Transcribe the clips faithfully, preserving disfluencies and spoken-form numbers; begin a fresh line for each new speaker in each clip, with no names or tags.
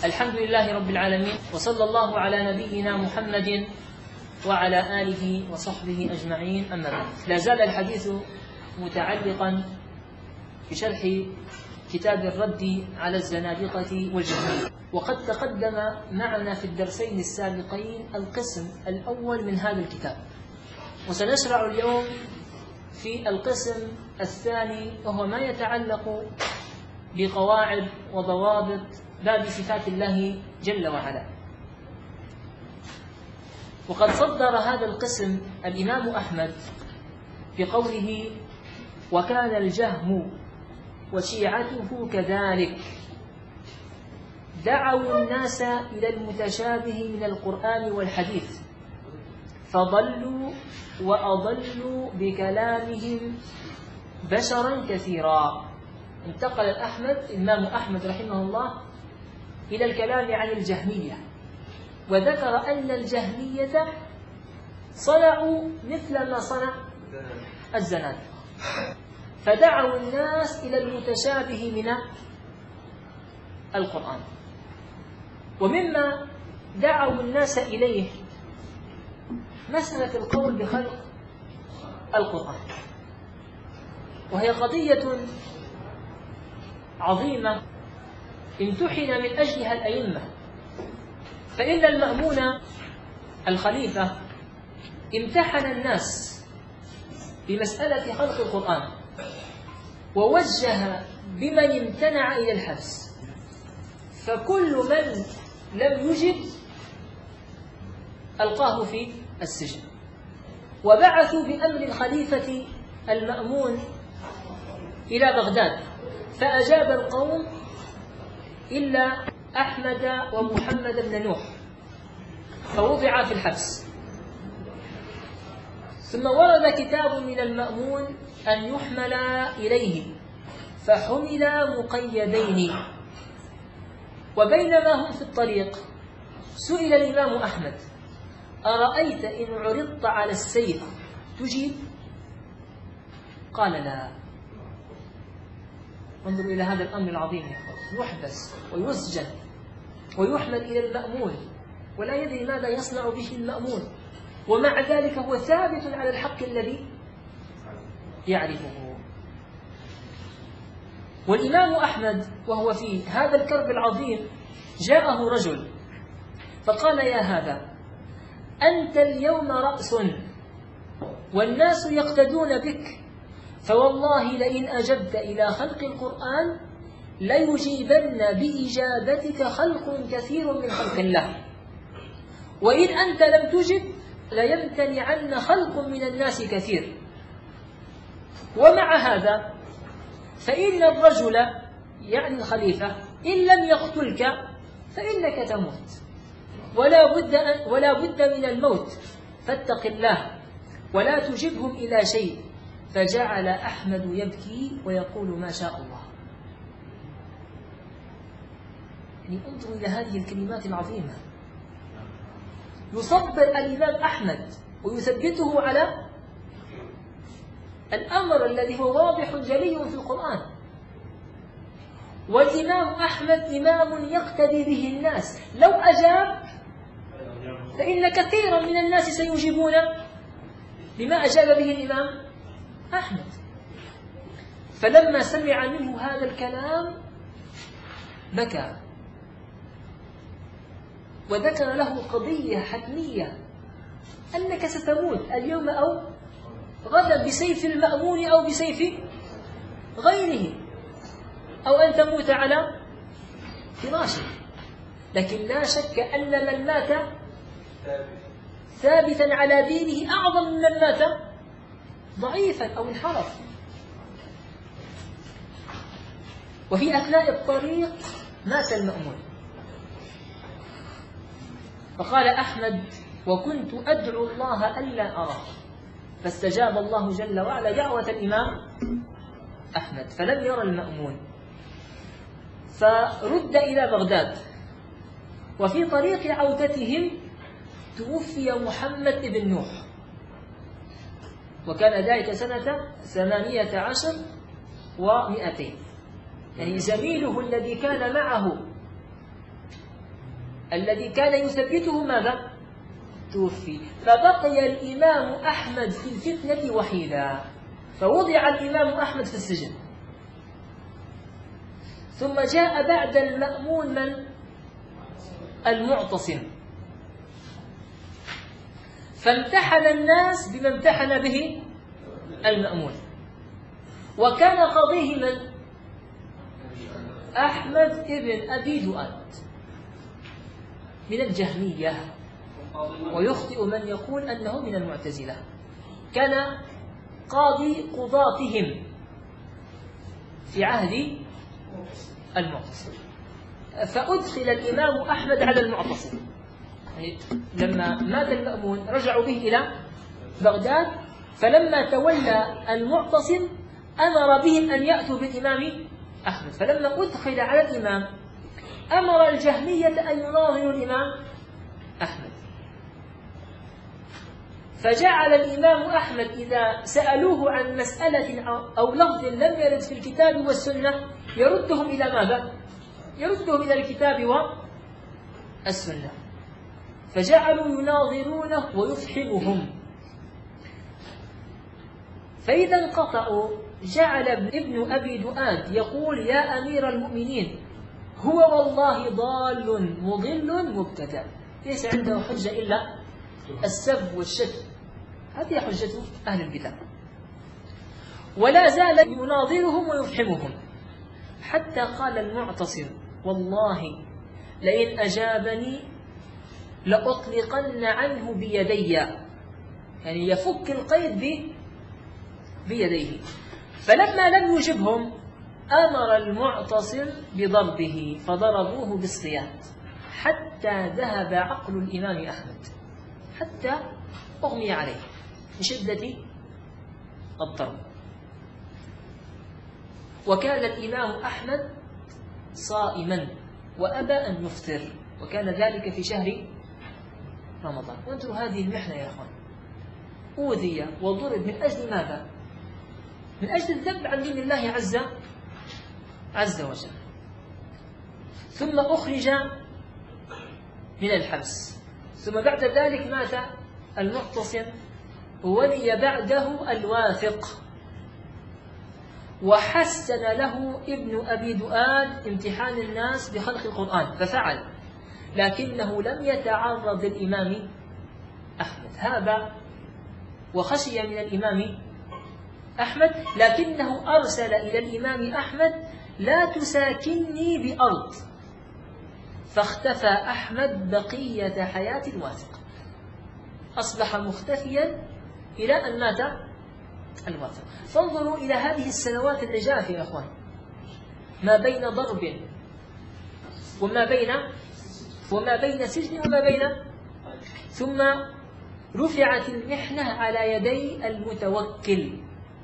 الحمد لله رب العالمين، وصلى الله على نبينا محمد وعلى آله وصحبه أجمعين، أما بعد. لا زال الحديث متعلقا بشرح كتاب الرد على الزنادقة والجهمية، وقد تقدم معنا في الدرسين السابقين القسم الأول من هذا الكتاب، وسنشرع اليوم في القسم الثاني، وهو ما يتعلق بقواعد وضوابط باب صفات الله جل وعلا. وقد صدر هذا القسم الإمام أحمد بقوله: وكان الجهم وشيعته كذلك دعوا الناس إلى المتشابه من القرآن والحديث فضلوا وأضلوا بكلامهم بشرا كثيرا. انتقل الأحمد الإمام أحمد رحمه الله إلى الكلام عن الجهمية، وذكر أن الجهمية صنعوا مثل ما صنع الزنادقة، فدعوا الناس إلى المتشابه من القرآن. ومما دعوا الناس إليه مسألة القول بخلق القرآن، وهي قضية عظيمة امتحن من أجلها الأئمة. فإن المأمون الخليفة امتحن الناس بمسألة خلق القرآن، ووجه بمن امتنع إلى الحبس، فكل من لم يجب ألقاه في السجن. وبعثوا بأمر الخليفة المأمون إلى بغداد، فأجاب القوم إلا أحمد ومحمد بن نوح، فوضع في الحبس. ثم ورد كتاب من المأمون أن يحمل إليه، فحمل مقيدين. وبينما هم في الطريق سئل الإمام أحمد: أرأيت إن عرضت على السيف تجيب؟ قال: لا. انظروا إلى هذا الأمر العظيم، يحبس ويسجن ويحمل إلى المأمون، ولا يدري ماذا يصنع به المأمون، ومع ذلك هو ثابت على الحق الذي يعرفه. والإمام أحمد وهو في هذا الكرب العظيم جاءه رجل فقال: يا هذا، أنت اليوم رأس والناس يقتدون بك، فوالله لئن أجبت إلى خلق القرآن ليجيبن بإجابتك خلق كثير من خلق الله، وإن أنت لم تجب ليمتنعن خلق من الناس كثير. ومع هذا فإن الرجل يعني الخليفة إن لم يقتلك فإنك تموت، ولا بد, أن ولا بد من الموت، فاتق الله ولا تجبهم إلى شيء. فجعل أحمد يبكي ويقول: ما شاء الله. يعني انظروا إلى هذه الكلمات العظيمة، يصبر الإمام أحمد ويثبته على الأمر الذي هو واضح جلي في القرآن. والإمام أحمد إمام يقتدي به الناس، لو أجاب فإن كثيرا من الناس سيجيبون بما أجاب به الإمام أحمد. فلما سمع منه هذا الكلام بكى، وذكر له قضية حتمية: أنك ستموت اليوم أو غدا بسيف المأمون أو بسيف غيره، أو أن تموت على فراشك. لكن لا شك أن من مات ثابتا على دينه أعظم من من مات ضعيفا أو انحرف. وفي أثناء الطريق مات المأمون، فقال أحمد: وكنت أدعو الله ألا أراه، فاستجاب الله جل وعلا دعوة الإمام أحمد، فلم يرى المأمون، فرد إلى بغداد. وفي طريق عودتهم توفي محمد بن نوح، وكان ذلك سنة ثمانية عشر ومئتين، يعني زميله الذي كان معه الذي كان يثبته ماذا؟ توفي. فبقي الإمام أحمد في الفتنة وحيدا، فوضع الإمام أحمد في السجن. ثم جاء بعد المأمون من؟ المعتصم، فامتحن الناس بما امتحن به المأمون. وكان قاضيه من؟ أحمد ابن أبي دؤاد من الجهمية، ويخطئ من يقول أنه من المعتزلة. كان قاضي قضاتهم في عهد المعتصم، فأدخل الإمام أحمد على المعتصم. يعني لما مات المأمون رجعوا به إلى بغداد، فلما تولى المعتصم أمر بهم أن يأتوا بالإمام أحمد. فلما أدخل على الإمام أمر الجهمية أن يناظروا الإمام أحمد، فجعل الإمام أحمد إذا سألوه عن مسألة أو لفظ لم يرد في الكتاب والسنة يردهم إلى ماذا؟ يردهم إلى الكتاب والسنة. فجعلوا يناظرونه ويفحمهم. فإذا انقطعوا جعل ابن أبي دؤاد يقول: يا أمير المؤمنين، هو والله ضال مضل مبتدع، ليس عنده حجة إلا السب والشتم، هذه حجة أهل البدع. ولا زال يناظرهم ويفحمهم، حتى قال المعتصم: والله لئن أجابني لأطلقن عنه بيدي، يعني يفك القيد بيديه. فلما لم يجبهم أمر المعتصم بضربه، فضربوه بالصياط حتى ذهب عقل الإمام أحمد، حتى أغمي عليه من شدة الضرب. وكان الإمام أحمد صائما وأبى أن يفطر، وكان ذلك في شهر رمضان. وانظروا هذه المحنة يا أخوان، أوذي وضرب من أجل ماذا؟ من أجل الذب عن دين الله عز عز وجل. ثم أخرج من الحبس، ثم بعد ذلك مات المعتصم، ولي بعده الواثق، وحسن له ابن أبي دؤاد امتحان الناس بخلق القرآن ففعل، لكنه لم يتعرض للإمام أحمد، هذا وخشي من الإمام أحمد، لكنه أرسل إلى الإمام أحمد: لا تساكنني بأرض. فاختفى أحمد بقية حياة الواثق، أصبح مختفيا إلى أن مات الواثق. فانظروا إلى هذه السنوات العجاف يا أخوان، ما بين ضرب وما بين وما بين سجن وما بين، ثم رفعت المحنة على يدي المتوكل،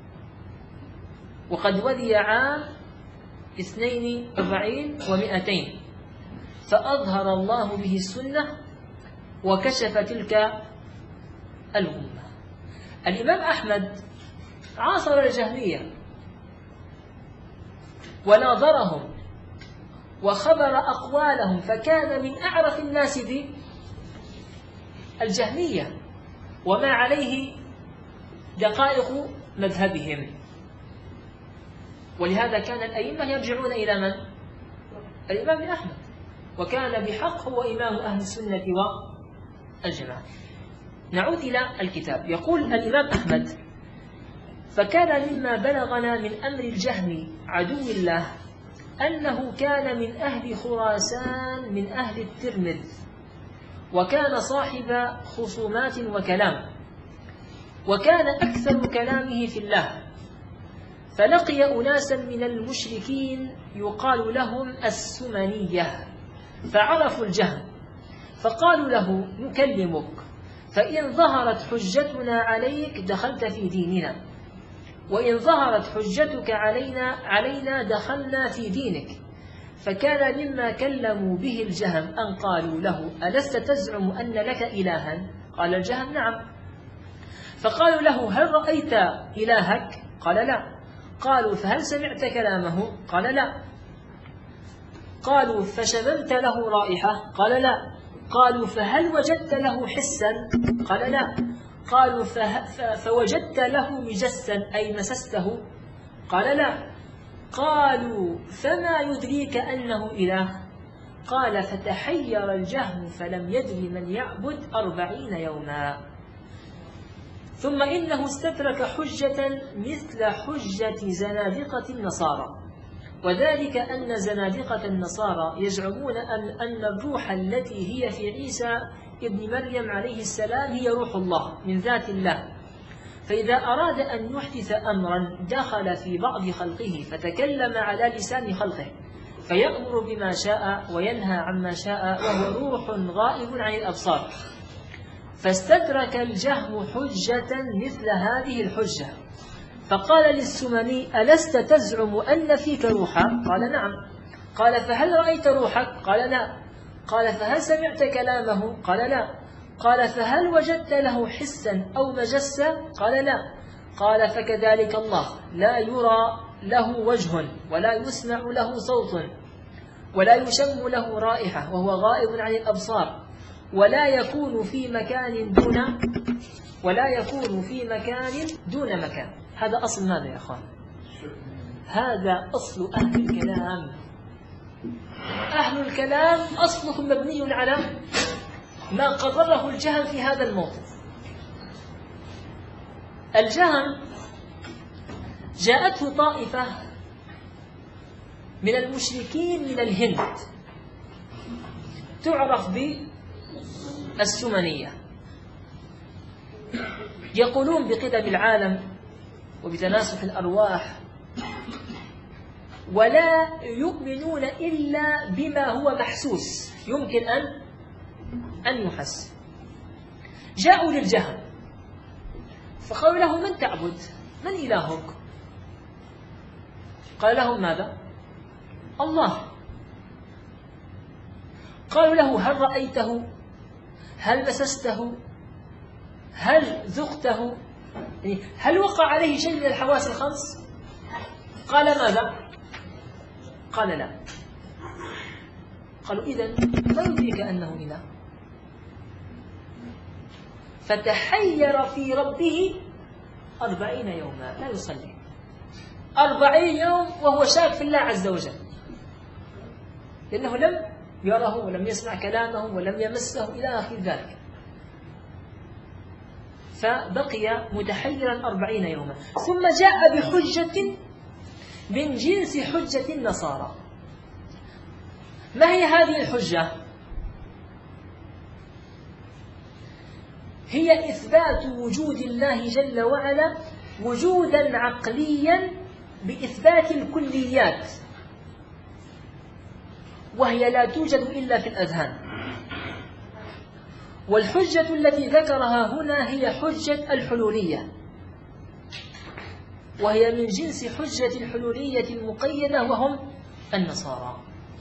وقد ولي عام اثنين وأربعين ومئتين، فأظهر الله به السنة وكشف تلك الأمة. الإمام أحمد عاصر الجهمية وناظرهم وخبر أقوالهم، فكان من أعرف الناس بالجهمية وما عليه دقائق مذهبهم. ولهذا كان الأئمة يرجعون إلى من؟ الإمام أحمد، وكان بحق هو إمام أهل السنة والجماعة. نعود إلى الكتاب. يقول الإمام أحمد: فكان مما بلغنا من أمر الجهم عدو الله أنه كان من أهل خراسان من أهل الترمذ، وكان صاحب خصومات وكلام، وكان أكثر كلامه في الله. فلقي أناسا من المشركين يقال لهم السمنية، فعرفوا الجهم، فقالوا له: نكلمك، فإن ظهرت حجتنا عليك دخلت في ديننا، وإن ظهرت حجتك علينا علينا دخلنا في دينك. فكان مما كلموا به الجهم أن قالوا له: ألست تزعم أن لك إلها؟ قال الجهم: نعم. فقالوا له: هل رأيت إلهك؟ قال: لا. قالوا: فهل سمعت كلامه؟ قال: لا. قالوا فشممت له رائحة؟ قال لا. قالوا فهل وجدت له حسا؟ قال لا. قالوا فوجدت له مجسا أي مسسته؟ قال لا. قالوا فما يدريك أنه إله؟ قال فتحير الجهم فلم يدر من يعبد أربعين يوما. ثم إنه استترك حجة مثل حجة زنادقة النصارى، وذلك أن زنادقة النصارى يزعمون أن, أن الروح التي هي في عيسى ابن مريم عليه السلام هي روح الله من ذات الله، فإذا أراد أن يحدث أمرا دخل في بعض خلقه فتكلم على لسان خلقه فيأمر بما شاء وينهى عما شاء، وهو روح غائب عن الأبصار. فاستدرك الجهم حجة مثل هذه الحجة، فقال للسمني ألست تزعم أن فيك روحا؟ قال نعم. قال فهل رأيت روحك؟ قال لا. قال فهل سمعت كلامه؟ قال لا. قال فهل وجدت له حسا أو مجسا؟ قال لا. قال فكذلك الله لا يرى له وجه ولا يسمع له صوت ولا يشم له رائحة وهو غائب عن الأبصار، ولا يكون في مكان دون ولا يكون في مكان دون مكان. هذا أصل ماذا يا أخوان؟ هذا أصل أهل الكلام. أهل الكلام أصلهم مبني على ما قرره الجهم في هذا الموقف. الجهم جاءته طائفة من المشركين من الهند تعرف بالسمنية، يقولون بقدم العالم وبتناسخ الأرواح، ولا يؤمنون إلا بما هو محسوس يمكن أن أن يحس. جاءوا للجهم فقالوا له من تعبد؟ من إلهك؟ قال لهم ماذا؟ الله. قالوا له هل رأيته؟ هل مسسته؟ هل ذقته؟ هل وقع عليه شيء من الحواس الخمس؟ قال ماذا؟ قال لا. قالوا إذن ما يدريك أنه إله؟ فتحير في ربه أربعين يوما لا يصلي، أربعين يوم وهو شاك في الله عز وجل، لأنه لم يره ولم يسمع كلامه ولم يمسه إلى آخر ذلك، فبقي متحيرا أربعين يوما. ثم جاء بحجة من جنس حجة النصارى. ما هي هذه الحجة؟ هي إثبات وجود الله جل وعلا وجودا عقليا بإثبات الكليات، وهي لا توجد إلا في الأذهان. والحجة التي ذكرها هنا هي حجة الحلولية، وهي من جنس حجة الحلولية المقيدة وهم النصارى.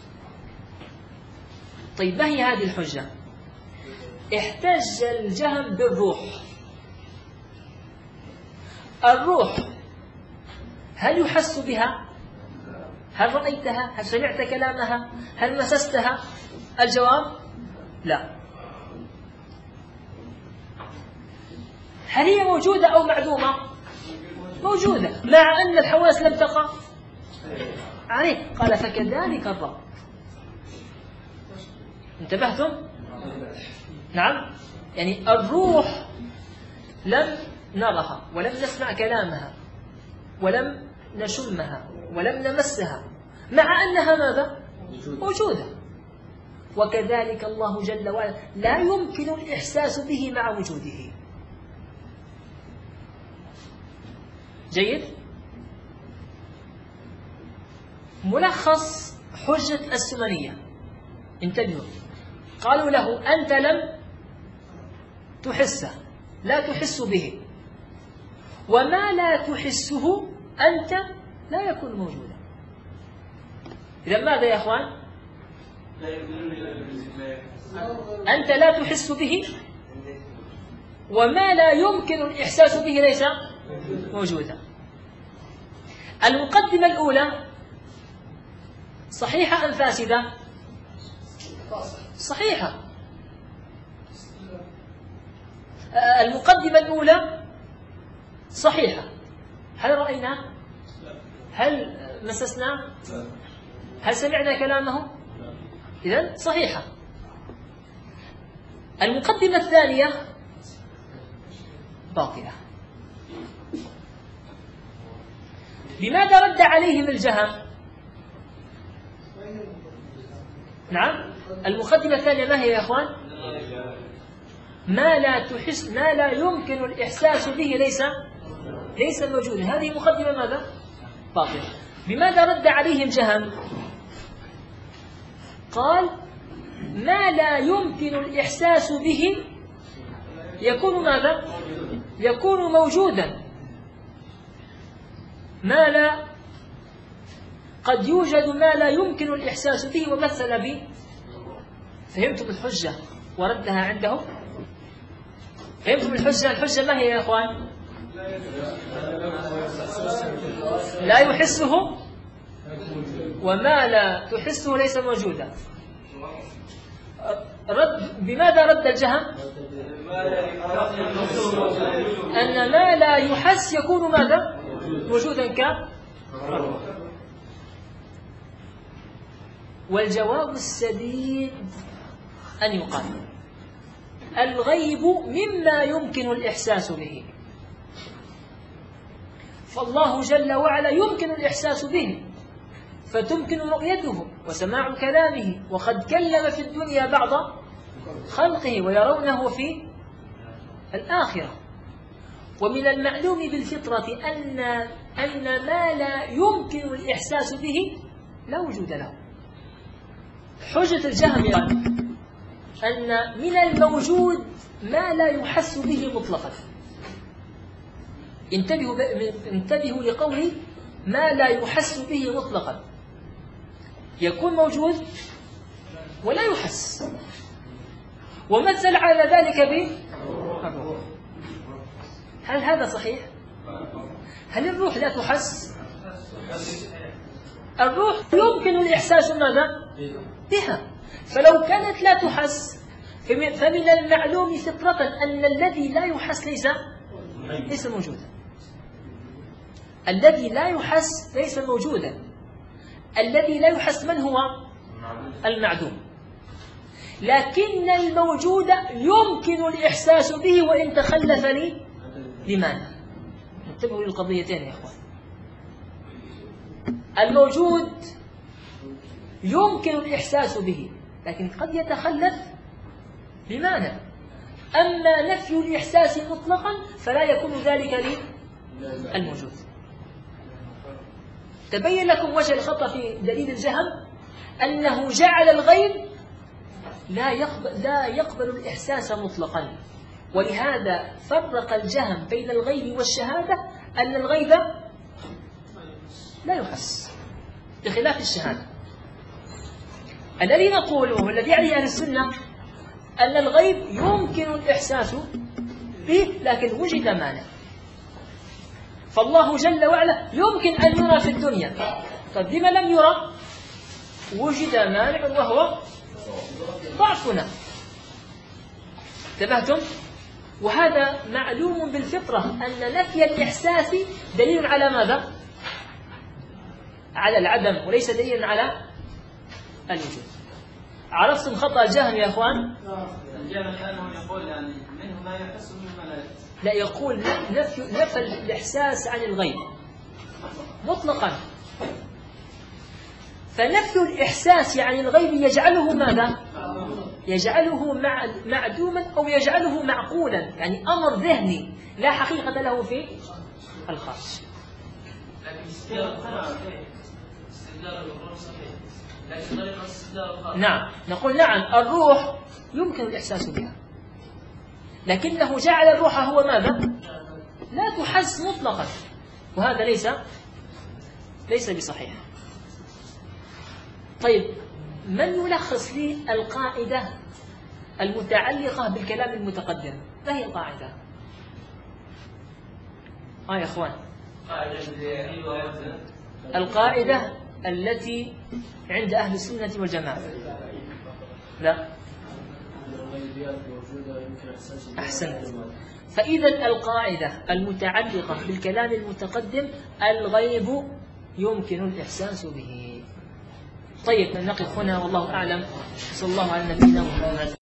طيب ما هي هذه الحجة؟ احتج الجهم بالروح. الروح هل يحس بها؟ هل رأيتها؟ هل سمعت كلامها؟ هل مسستها؟ الجواب لا. هل هي موجودة أو معدومة؟ موجودة، مع أن الحواس لم تقع عليه. قال فكذلك الرب. انتبهتم؟ نعم، يعني الروح لم نرها ولم نسمع كلامها ولم نشمها ولم نمسها، مع أنها ماذا؟ موجودة. وكذلك الله جل وعلا لا يمكن الإحساس به مع وجوده. جيد؟ ملخص حجة السمنية، انتبهوا. قالوا له أنت لم تحسه، لا تحس به، وما لا تحسه أنت لا يكون موجودا. إذا ماذا يا أخوان؟ أنت لا تحس به، وما لا يمكن الإحساس به ليس موجودا. المقدمة الأولى صحيحة أم فاسدة؟ صحيحة. المقدمة الأولى صحيحة. هل رأينا؟ هل مسسنا؟ هل سمعنا كلامه؟ إذن صحيحة. المقدمة الثانية باطلة. لماذا رد عليهم الجهم؟ نعم، المقدمة الثانية ما هي يا أخوان؟ ما لا تحس ما لا يمكن الإحساس به ليس ليس موجودا. هذه مقدمة ماذا؟ باطلة. بماذا رد عليهم جهم؟ قال ما لا يمكن الإحساس به يكون ماذا؟ يكون موجودا. ما لا قد يوجد ما لا يمكن الإحساس به ومثل به. فهمتم الحجة وردها عنده؟ فهمتم الحجة؟ الحجة ما هي يا أخوان؟ لا يحسه وما لا تحسه ليس موجودا. رد بماذا رد الجهم؟ أن ما لا يحس يكون ماذا؟ موجودا ك والجواب السديد أن يقال الغيب مما يمكن الإحساس به، فالله جل وعلا يمكن الإحساس به، فتمكن رؤيته وسماع كلامه، وقد كلم في الدنيا بعض خلقه ويرونه في الآخرة. ومن المعلوم بالفطرة أن أن ما لا يمكن الإحساس به لا وجود له. حجة الجهم أن من الموجود ما لا يحس به مطلقا. انتبهوا انتبهوا لقولي ما لا يحس به مطلقا. يكون موجود ولا يحس. ومثل على ذلك بالروح. هل هذا صحيح؟ هل الروح لا تحس؟ الروح يمكن الإحساس ماذا؟ بها. فلو كانت لا تحس فمن المعلوم فطرة أن الذي لا يحس ليس ليس موجودا. الذي لا يحس ليس موجودا. الذي لا يحس من هو؟ المعدوم. لكن الموجود يمكن الإحساس به وإن تخلف لي لماذا؟ انتبهوا للقضيتين يا إخوان. الموجود يمكن الإحساس به لكن قد يتخلف بمعنى. أما نفي الإحساس مطلقا فلا يكون ذلك للموجود. تبين لكم وجه الخطأ في دليل الجهم أنه جعل الغيب لا يقبل, لا يقبل الإحساس مطلقا. ولهذا فرق الجهم بين الغيب والشهادة أن الغيب لا يحس بخلاف الشهادة. الذي نقوله والذي عليه أهل السنة أن الغيب يمكن الإحساس به لكن وجد مانع. فالله جل وعلا يمكن أن يرى في الدنيا. طيب لما لم يرى؟ وجد مانع وهو ضعفنا. انتبهتم؟ وهذا معلوم بالفطرة أن نفي الإحساس دليل على ماذا؟ على العدم وليس دليلا على الوجود. عرفتم خطأ الجهم يا أخوان؟
الجهم الآن يقول يعني منه ما يحس ومنه ما لا يحس.
لا، يقول نفي, نفي الإحساس عن الغيب مطلقا. فنفي الإحساس عن الغيب يجعله ماذا؟ يجعله معدوما أو يجعله معقولا، يعني أمر ذهني لا حقيقة له في الخارج.
لكن استدلال الروح صحيح، لكن طريقة استدلال الخارج.
نعم، نقول نعم الروح يمكن الإحساس بها لكنه جعل الروح هو ماذا؟ لا تحس مطلقا، وهذا ليس ليس بصحيح. طيب من يلخص لي القاعدة المتعلقة بالكلام المتقدم؟ ما هي القاعدة؟ آه يا أخوان،
قاعدة
القاعدة التي عند أهل السنة والجماعة. لا، أحسنت. فإذا القاعدة المتعلقة بالكلام المتقدم الغيب يمكن الإحساس به. طيب نقف هنا والله أعلم. صلى الله على نبينا محمد.